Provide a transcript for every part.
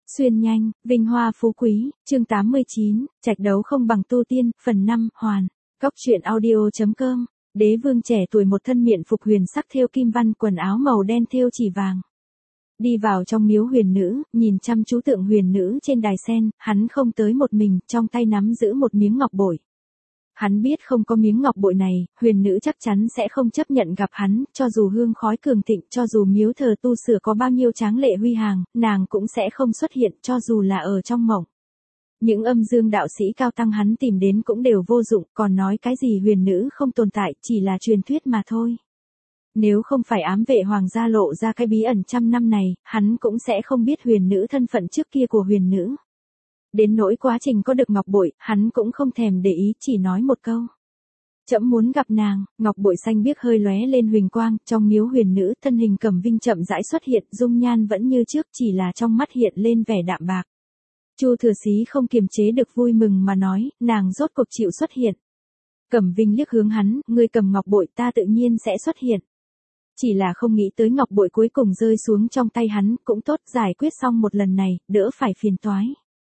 Xuyên nhanh, vinh hoa phú quý, chương 89, trạch đấu không bằng tu tiên, phần 5, hoàn. Góc truyện audio.com. Đế vương trẻ tuổi một thân miện phục huyền sắc thêu kim văn, quần áo màu đen thêu chỉ vàng. Đi vào trong miếu huyền nữ, nhìn chăm chú tượng huyền nữ trên đài sen, hắn không tới một mình, trong tay nắm giữ một miếng ngọc bội. Hắn biết không có miếng ngọc bội này, huyền nữ chắc chắn sẽ không chấp nhận gặp hắn, cho dù hương khói cường thịnh, cho dù miếu thờ tu sửa có bao nhiêu tráng lệ huy hàng, nàng cũng sẽ không xuất hiện, cho dù là ở trong mộng. Những âm dương đạo sĩ cao tăng hắn tìm đến cũng đều vô dụng, còn nói cái gì huyền nữ không tồn tại, chỉ là truyền thuyết mà thôi. Nếu không phải ám vệ hoàng gia lộ ra cái bí ẩn trăm năm này, hắn cũng sẽ không biết huyền nữ thân phận trước kia của huyền nữ. Đến nỗi quá trình có được ngọc bội, hắn cũng không thèm để ý, chỉ nói một câu. Trẫm muốn gặp nàng. Ngọc bội xanh biếc hơi lóe lên huỳnh quang, trong miếu huyền nữ, thân hình Cẩm Vinh chậm rãi xuất hiện, dung nhan vẫn như trước, chỉ là trong mắt hiện lên vẻ đạm bạc. Chu Thừa Chí không kiềm chế được vui mừng mà nói, nàng rốt cuộc chịu xuất hiện. Cẩm Vinh liếc hướng hắn, ngươi cầm ngọc bội, ta tự nhiên sẽ xuất hiện. Chỉ là không nghĩ tới ngọc bội cuối cùng rơi xuống trong tay hắn, cũng tốt, giải quyết xong một lần này, đỡ phải phiền toái.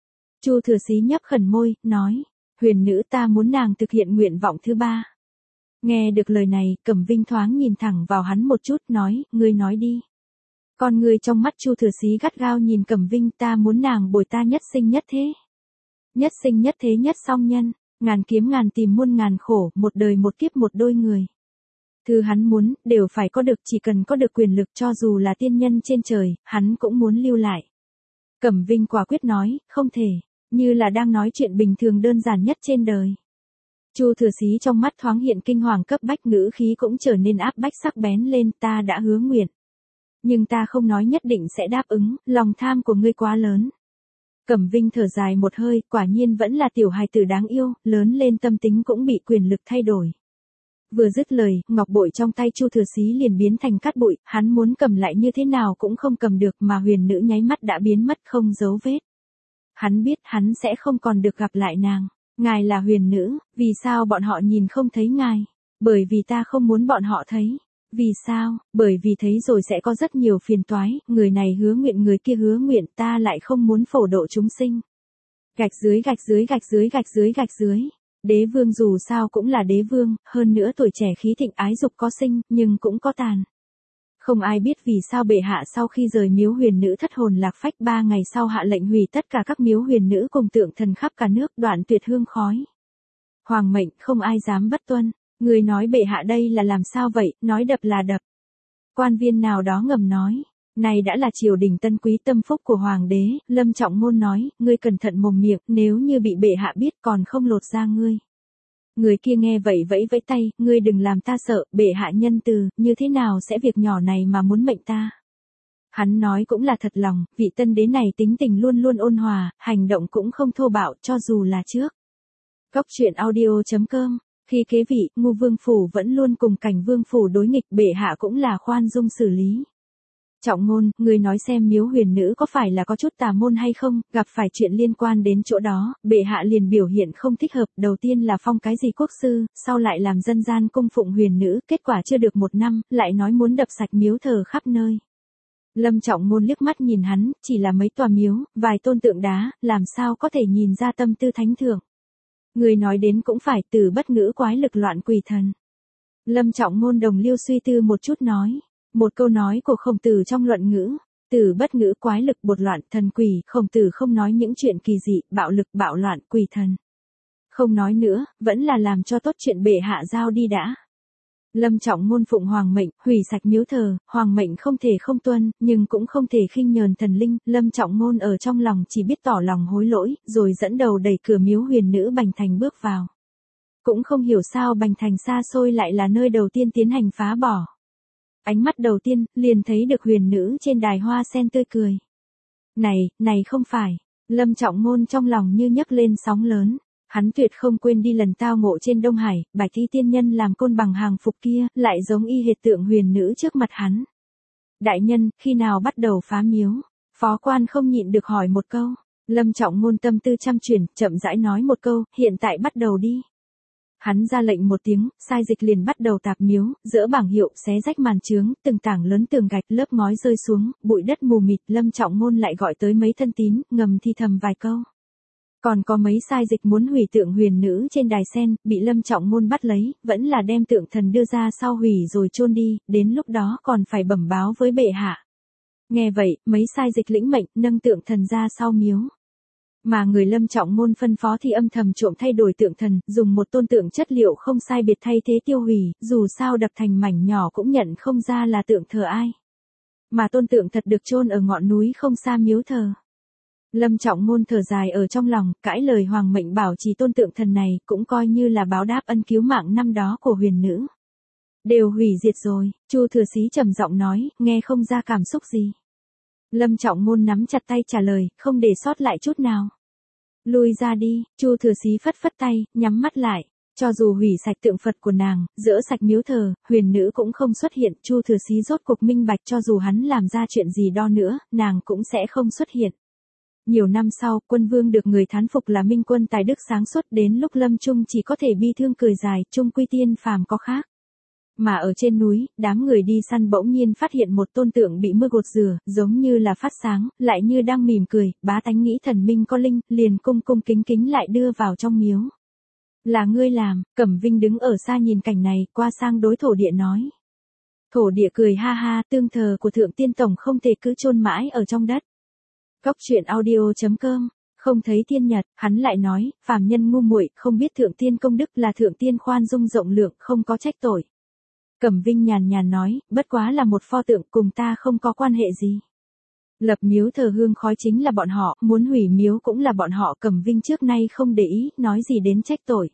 Chu Thừa Chí nhấp khẩn môi, nói, huyền nữ, ta muốn nàng thực hiện nguyện vọng thứ 3. Nghe được lời này, Cẩm Vinh thoáng nhìn thẳng vào hắn một chút, nói, ngươi nói đi. Con ngươi trong mắt Chu Thừa Chí gắt gao nhìn Cẩm Vinh, ta muốn nàng bồi ta nhất sinh nhất thế. Nhất sinh nhất thế nhất song nhân, ngàn kiếm ngàn tìm muôn ngàn khổ, một đời một kiếp một đôi người. Thứ hắn muốn, đều phải có được, chỉ cần có được quyền lực, cho dù là tiên nhân trên trời, hắn cũng muốn lưu lại. Cẩm Vinh quả quyết nói, không thể, như là đang nói chuyện bình thường đơn giản nhất trên đời. Chu Thừa Chí trong mắt thoáng hiện kinh hoàng cấp bách, ngữ khí cũng trở nên áp bách sắc bén lên, ta đã hứa nguyện. Nhưng ta không nói nhất định sẽ đáp ứng, lòng tham của ngươi quá lớn. Cẩm Vinh thở dài một hơi, quả nhiên vẫn là tiểu hài tử đáng yêu, lớn lên tâm tính cũng bị quyền lực thay đổi. Vừa dứt lời, ngọc bội trong tay Chu Thừa Chí liền biến thành cát bụi, hắn muốn cầm lại như thế nào cũng không cầm được, mà huyền nữ nháy mắt đã biến mất không dấu vết. Hắn biết hắn sẽ không còn được gặp lại nàng. Ngài là huyền nữ, vì sao bọn họ nhìn không thấy ngài? Bởi vì ta không muốn bọn họ thấy. Vì sao? Bởi vì thấy rồi sẽ có rất nhiều phiền toái, người này hứa nguyện người kia hứa nguyện, ta lại không muốn phổ độ chúng sinh. Gạch dưới gạch dưới gạch dưới gạch dưới gạch dưới. Đế vương dù sao cũng là đế vương, hơn nữa tuổi trẻ khí thịnh ái dục có sinh, nhưng cũng có tàn. Không ai biết vì sao bệ hạ sau khi rời miếu huyền nữ thất hồn lạc phách, 3 ngày sau hạ lệnh hủy tất cả các miếu huyền nữ cùng tượng thần khắp cả nước, đoạn tuyệt hương khói. Hoàng mệnh, không ai dám bất tuân. Người nói bệ hạ đây là làm sao vậy, nói đập là đập. Quan viên nào đó ngầm nói, này đã là triều đình tân quý tâm phúc của hoàng đế. Lâm Trọng Ngôn nói, ngươi cẩn thận mồm miệng, nếu như bị bệ hạ biết còn không lột ra ngươi. Người kia nghe vậy vẫy vẫy tay, ngươi đừng làm ta sợ, bệ hạ nhân từ, như thế nào sẽ việc nhỏ này mà muốn mệnh ta. Hắn nói cũng là thật lòng, vị tân đế này tính tình luôn luôn ôn hòa, hành động cũng không thô bạo, cho dù là trước. Góc truyện audio.com. Khi kế vị, Ngưu Vương Phủ vẫn luôn cùng Cảnh Vương Phủ đối nghịch, bệ hạ cũng là khoan dung xử lý. Trọng Ngôn, người nói xem miếu huyền nữ có phải là có chút tà môn hay không, gặp phải chuyện liên quan đến chỗ đó, bệ hạ liền biểu hiện không thích hợp, đầu tiên là phong cái gì quốc sư, sau lại làm dân gian cung phụng huyền nữ, kết quả chưa được 1 năm, lại nói muốn đập sạch miếu thờ khắp nơi. Lâm Trọng Ngôn liếc mắt nhìn hắn, chỉ là mấy tòa miếu, vài tôn tượng đá, làm sao có thể nhìn ra tâm tư thánh thượng. Người nói đến cũng phải, từ bất ngữ quái lực loạn quỷ thần. Lâm Trọng Ngôn đồng liêu suy tư một chút nói. Một câu nói của Khổng Tử trong luận ngữ, từ bất ngữ quái lực bột loạn thần quỷ, Khổng Tử không nói những chuyện kỳ dị, bạo lực bạo loạn quỷ thần. Không nói nữa, vẫn là làm cho tốt chuyện bệ hạ giao đi đã. Lâm Trọng Ngôn phụng hoàng mệnh, hủy sạch miếu thờ, hoàng mệnh không thể không tuân, nhưng cũng không thể khinh nhờn thần linh. Lâm Trọng Ngôn ở trong lòng chỉ biết tỏ lòng hối lỗi, rồi dẫn đầu đẩy cửa miếu huyền nữ Bành Thành bước vào. Cũng không hiểu sao Bành Thành xa xôi lại là nơi đầu tiên tiến hành phá bỏ. Ánh mắt đầu tiên, liền thấy được huyền nữ trên đài hoa sen tươi cười. Này không phải. Lâm Trọng Ngôn trong lòng như nhấc lên sóng lớn. Hắn tuyệt không quên đi lần tao ngộ trên Đông Hải, Bạch Y tiên nhân làm côn bằng hàng phục kia, lại giống y hệt tượng huyền nữ trước mặt hắn. Đại nhân, khi nào bắt đầu phá miếu? Phó quan không nhịn được hỏi một câu. Lâm Trọng Ngôn tâm tư trăm chuyển, chậm rãi nói một câu, hiện tại bắt đầu đi. Hắn ra lệnh một tiếng, sai dịch liền bắt đầu tạp miếu, dỡ bảng hiệu, xé rách màn chướng, từng tảng lớn tường gạch, lớp ngói rơi xuống, bụi đất mù mịt. Lâm Trọng Ngôn lại gọi tới mấy thân tín, ngầm thì thầm vài câu. Còn có mấy sai dịch muốn hủy tượng huyền nữ trên đài sen, bị Lâm Trọng Ngôn bắt lấy, vẫn là đem tượng thần đưa ra sau hủy rồi chôn đi, đến lúc đó còn phải bẩm báo với bệ hạ. Nghe vậy, mấy sai dịch lĩnh mệnh, nâng tượng thần ra sau miếu. Mà người Lâm Trọng Ngôn phân phó thì âm thầm trộm thay đổi tượng thần, dùng một tôn tượng chất liệu không sai biệt thay thế tiêu hủy, dù sao đập thành mảnh nhỏ cũng nhận không ra là tượng thờ ai. Mà tôn tượng thật được chôn ở ngọn núi không xa miếu thờ. Lâm Trọng Ngôn thở dài ở trong lòng, cãi lời hoàng mệnh bảo trì tôn tượng thần này, cũng coi như là báo đáp ân cứu mạng năm đó của huyền nữ. Đều hủy diệt rồi, Chu Thừa Chí trầm giọng nói, nghe không ra cảm xúc gì. Lâm Trọng Ngôn nắm chặt tay trả lời, không để sót lại chút nào. Lui ra đi, Chu Thừa Chí phất phất tay, nhắm mắt lại. Cho dù hủy sạch tượng Phật của nàng, dỡ sạch miếu thờ, huyền nữ cũng không xuất hiện. Chu Thừa Chí rốt cuộc minh bạch, cho dù hắn làm ra chuyện gì đó nữa, nàng cũng sẽ không xuất hiện. Nhiều năm sau, Quân Vương được người thán phục là minh quân tài đức sáng suốt, đến lúc lâm chung chỉ có thể bi thương cười dài, chung quy tiên phàm có khác. Mà ở trên núi, đám người đi săn bỗng nhiên phát hiện một tôn tượng bị mưa gột rửa, giống như là phát sáng, lại như đang mỉm cười. Bá tánh nghĩ thần minh có linh, liền cung cung kính kính lại đưa vào trong miếu. Là ngươi làm. Cẩm Vinh đứng ở xa nhìn cảnh này, qua sang đối thổ địa nói. Thổ địa cười ha ha, tương thờ của thượng tiên tổng không thể cứ chôn mãi ở trong đất. Cóc truyện audio.com. Không thấy tiên nhật, hắn lại nói, phàm nhân ngu muội, không biết thượng tiên công đức là thượng tiên khoan dung rộng lượng, không có trách tội. Cẩm Vinh nhàn nhàn nói, bất quá là một pho tượng, cùng ta không có quan hệ gì. Lập miếu thờ hương khói chính là bọn họ, muốn hủy miếu cũng là bọn họ. Cẩm Vinh trước nay không để ý, nói gì đến trách tội.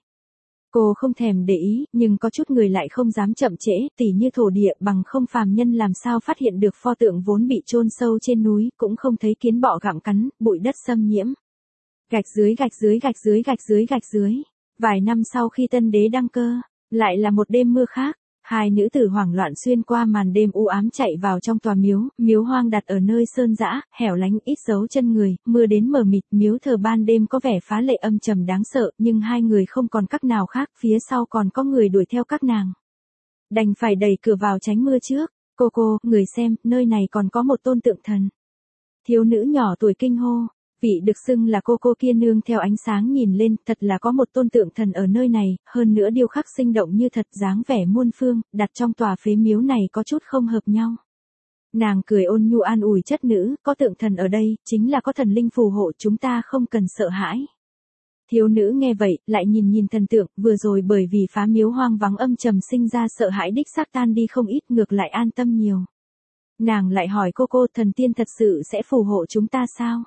Cô không thèm để ý, nhưng có chút người lại không dám chậm trễ, tỉ như thổ địa, bằng không phàm nhân làm sao phát hiện được pho tượng vốn bị chôn sâu trên núi, cũng không thấy kiến bọ gặm cắn, bụi đất xâm nhiễm. Gạch dưới gạch dưới gạch dưới gạch dưới gạch dưới. Vài năm sau khi tân đế đăng cơ, lại là một đêm mưa khác. Hai nữ tử hoảng loạn xuyên qua màn đêm u ám chạy vào trong tòa miếu, miếu hoang đặt ở nơi sơn dã, hẻo lánh ít dấu chân người, mưa đến mờ mịt, miếu thờ ban đêm có vẻ phá lệ âm trầm đáng sợ, nhưng hai người không còn cách nào khác, phía sau còn có người đuổi theo các nàng. Đành phải đẩy cửa vào tránh mưa trước. Cô, người xem, nơi này còn có một tôn tượng thần. Thiếu nữ nhỏ tuổi kinh hô. Vị được xưng là cô kia nương theo ánh sáng nhìn lên, thật là có một tôn tượng thần ở nơi này, hơn nữa điêu khắc sinh động như thật, dáng vẻ muôn phương, đặt trong tòa phế miếu này có chút không hợp nhau. Nàng cười ôn nhu an ủi chất nữ, có tượng thần ở đây, chính là có thần linh phù hộ, chúng ta không cần sợ hãi. Thiếu nữ nghe vậy, lại nhìn thần tượng, vừa rồi bởi vì phá miếu hoang vắng âm trầm sinh ra sợ hãi đích xác tan đi không ít, ngược lại an tâm nhiều. Nàng lại hỏi cô, thần tiên thật sự sẽ phù hộ chúng ta sao?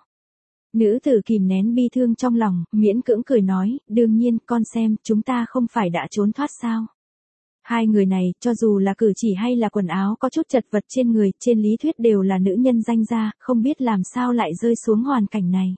Nữ tử kìm nén bi thương trong lòng, miễn cưỡng cười nói, đương nhiên, con xem, chúng ta không phải đã trốn thoát sao? Hai người này, cho dù là cử chỉ hay là quần áo có chút chật vật trên người, trên lý thuyết đều là nữ nhân danh gia, không biết làm sao lại rơi xuống hoàn cảnh này.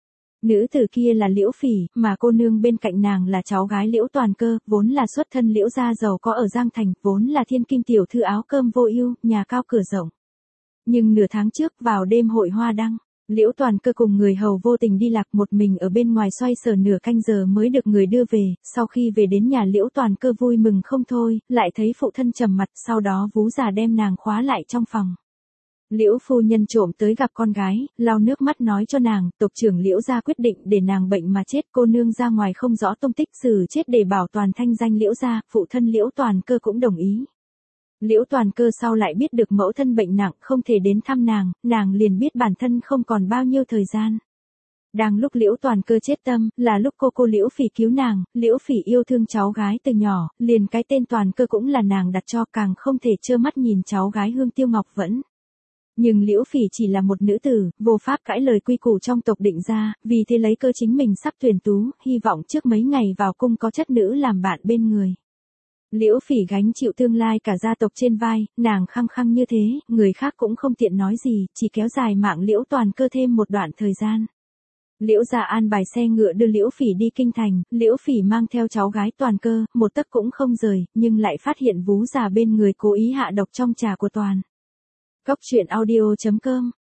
Nữ tử kia là Liễu Phỉ, mà cô nương bên cạnh nàng là cháu gái Liễu Toàn Cơ, vốn là xuất thân Liễu gia giàu có ở Giang Thành, vốn là thiên kim tiểu thư áo cơm vô ưu, nhà cao cửa rộng. Nhưng nửa tháng trước, vào đêm hội hoa đăng, Liễu Toàn Cơ cùng người hầu vô tình đi lạc một mình ở bên ngoài xoay sở nửa canh giờ mới được người đưa về, sau khi về đến nhà Liễu Toàn Cơ vui mừng không thôi, lại thấy phụ thân trầm mặt, sau đó vú già đem nàng khóa lại trong phòng. Liễu phu nhân trộm tới gặp con gái, lau nước mắt nói cho nàng, tộc trưởng Liễu gia quyết định để nàng bệnh mà chết, cô nương ra ngoài không rõ tung tích, xử chết để bảo toàn thanh danh Liễu gia, phụ thân Liễu Toàn Cơ cũng đồng ý. Liễu Toàn Cơ sau lại biết được mẫu thân bệnh nặng không thể đến thăm nàng liền biết bản thân không còn bao nhiêu thời gian. Đang lúc Liễu Toàn Cơ chết tâm, là lúc cô Liễu Phỉ cứu nàng, Liễu Phỉ yêu thương cháu gái từ nhỏ, liền cái tên Toàn Cơ cũng là nàng đặt cho, càng không thể trơ mắt nhìn cháu gái Hương Tiêu Ngọc vẫn. Nhưng Liễu Phỉ chỉ là một nữ tử, vô pháp cãi lời quy củ trong tộc định ra, vì thế lấy cơ chính mình sắp tuyển tú, hy vọng trước mấy ngày vào cung có chất nữ làm bạn bên người. Liễu Phỉ gánh chịu tương lai cả gia tộc trên vai, nàng khăng khăng như thế, người khác cũng không tiện nói gì, chỉ kéo dài mạng Liễu Toàn Cơ thêm một đoạn thời gian. Liễu gia an bài xe ngựa đưa Liễu Phỉ đi kinh thành, Liễu Phỉ mang theo cháu gái Toàn Cơ, một tấc cũng không rời, nhưng lại phát hiện vú già bên người cố ý hạ độc trong trà của Toàn. Cóc truyện audio.com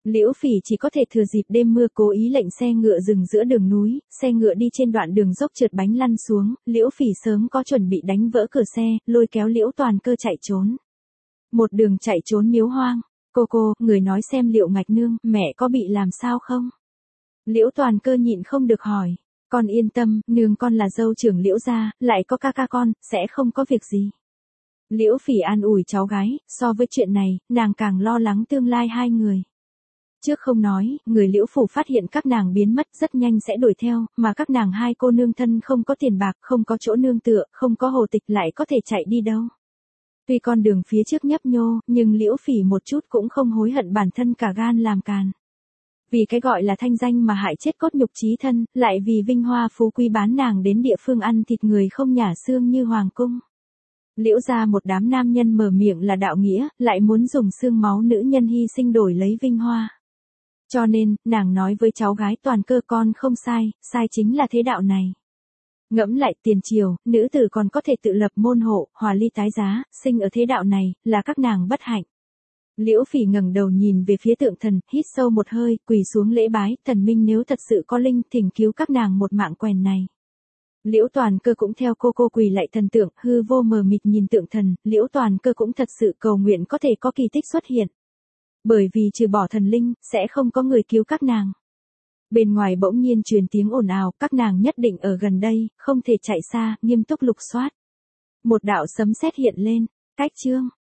Liễu Phỉ chỉ có thể thừa dịp đêm mưa cố ý lệnh xe ngựa dừng giữa đường núi, xe ngựa đi trên đoạn đường dốc trượt bánh lăn xuống, Liễu Phỉ sớm có chuẩn bị đánh vỡ cửa xe, lôi kéo Liễu Toàn Cơ chạy trốn. Một đường chạy trốn miếu hoang. Cô, người nói xem Liệu Ngạch Nương, mẹ có bị làm sao không? Liễu Toàn Cơ nhịn không được hỏi. Con yên tâm, nương con là dâu trưởng Liễu gia, lại có ca con, sẽ không có việc gì. Liễu Phỉ an ủi cháu gái, so với chuyện này, nàng càng lo lắng tương lai hai người. Trước không nói, người Liễu phủ phát hiện các nàng biến mất rất nhanh sẽ đuổi theo, mà các nàng hai cô nương thân không có tiền bạc, không có chỗ nương tựa, không có hồ tịch lại có thể chạy đi đâu. Tuy con đường phía trước nhấp nhô, nhưng Liễu Phỉ một chút cũng không hối hận bản thân cả gan làm càn. Vì cái gọi là thanh danh mà hại chết cốt nhục chí thân, lại vì vinh hoa phú quý bán nàng đến địa phương ăn thịt người không nhả xương như hoàng cung. Liễu gia một đám nam nhân mở miệng là đạo nghĩa, lại muốn dùng xương máu nữ nhân hy sinh đổi lấy vinh hoa. Cho nên, nàng nói với cháu gái Toàn Cơ con không sai, sai chính là thế đạo này. Ngẫm lại tiền triều, nữ tử còn có thể tự lập môn hộ, hòa ly tái giá, sinh ở thế đạo này, là các nàng bất hạnh. Liễu Phỉ ngẩng đầu nhìn về phía tượng thần, hít sâu một hơi, quỳ xuống lễ bái, thần minh nếu thật sự có linh, thỉnh cứu các nàng một mạng quèn này. Liễu Toàn Cơ cũng theo cô quỳ lại thần tượng, hư vô mờ mịt nhìn tượng thần, Liễu Toàn Cơ cũng thật sự cầu nguyện có thể có kỳ tích xuất hiện. Bởi vì trừ bỏ thần linh, sẽ không có người cứu các nàng. Bên ngoài bỗng nhiên truyền tiếng ồn ào, các nàng nhất định ở gần đây, không thể chạy xa, nghiêm túc lục soát. Một đạo sấm sét hiện lên, cách chương.